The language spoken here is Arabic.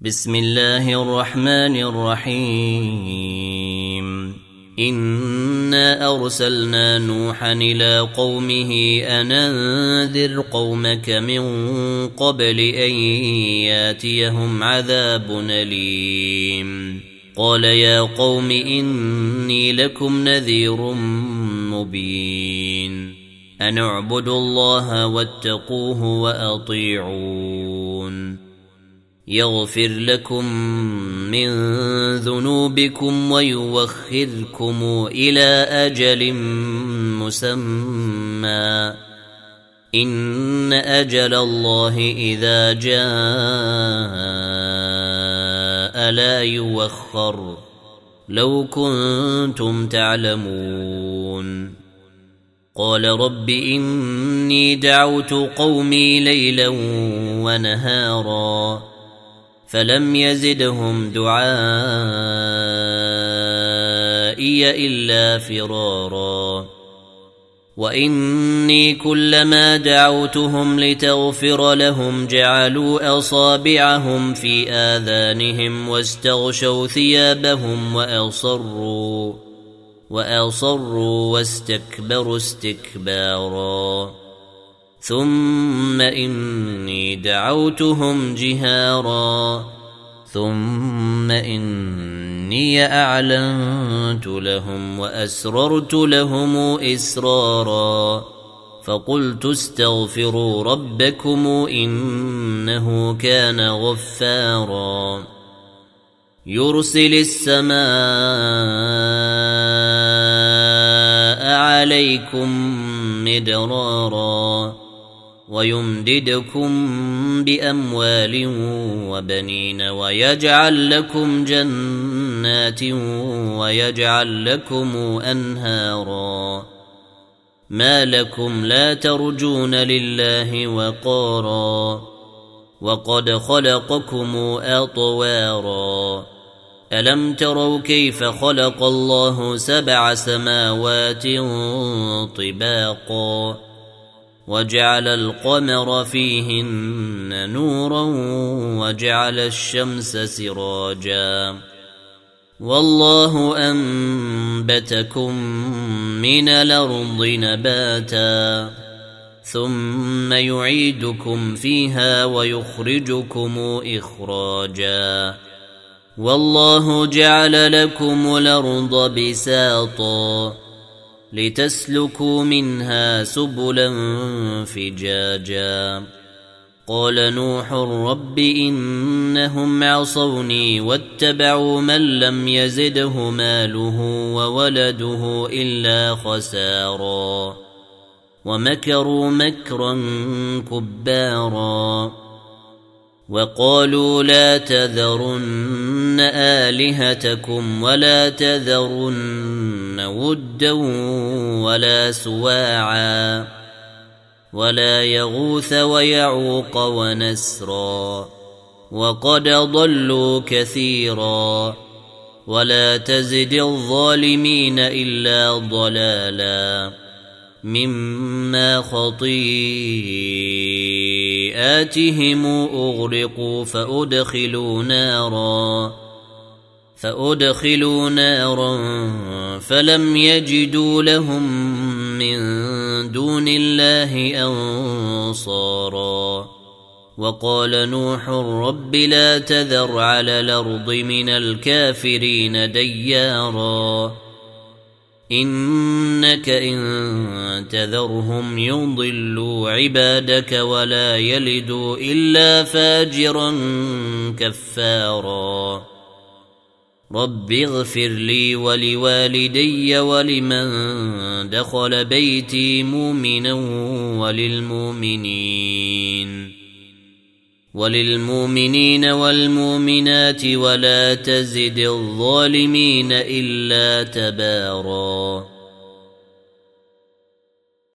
بسم الله الرحمن الرحيم إنا أرسلنا نوحا إلى قومه أن أنذر قومك من قبل أن ياتيهم عذاب أليم قال يا قوم إني لكم نذير مبين أن اعبدوا الله واتقوه وأطيعون يغفر لكم من ذنوبكم ويوخركم إلى أجل مسمى إن أجل الله إذا جاء لا يوخر لو كنتم تعلمون قال رب إني دعوت قومي ليلا ونهارا فلم يزدهم دعائي إلا فرارا وإني كلما دعوتهم لتغفر لهم جعلوا أصابعهم في آذانهم واستغشوا ثيابهم وأصروا واستكبروا استكبارا ثم إني دعوتهم جهارا ثم إني أعلنت لهم وأسررت لهم إسرارا فقلت استغفروا ربكم إنه كان غفارا يرسل السماء عليكم مدرارا ويمددكم بأموال وبنين ويجعل لكم جنات ويجعل لكم أنهارا ما لكم لا ترجون لله وقارا وقد خلقكم أطوارا ألم تروا كيف خلق الله 7 سماوات طباقا وجعل القمر فيهن نورا وجعل الشمس سراجا والله أنبتكم من الأرض نباتا ثم يعيدكم فيها ويخرجكم إخراجا والله جعل لكم الأرض بساطا لتسلكوا منها سبلا فجاجا قال نوح رب إنهم عصوني واتبعوا من لم يزده ماله وولده إلا خسارا ومكروا مكرا كبارا وقالوا لا تذرن آلهتكم ولا تذرن ودا ولا سواعا ولا يغوث ويعوق ونسرا وقد ضلوا كثيرا ولا تزد الظالمين إلا ضلالا مما خطيئاتهم أغرقوا فأدخلوا نارا فلم يجدوا لهم من دون الله أنصارا وقال نوح رب لا تذر على الأرض من الكافرين ديارا إنك إن تذرهم يضلوا عبادك ولا يلدوا إلا فاجرا كفارا رب اغفر لي ولوالدي ولمن دخل بيتي مؤمنا وللمؤمنين والمؤمنات ولا تزد الظالمين إلا تبارا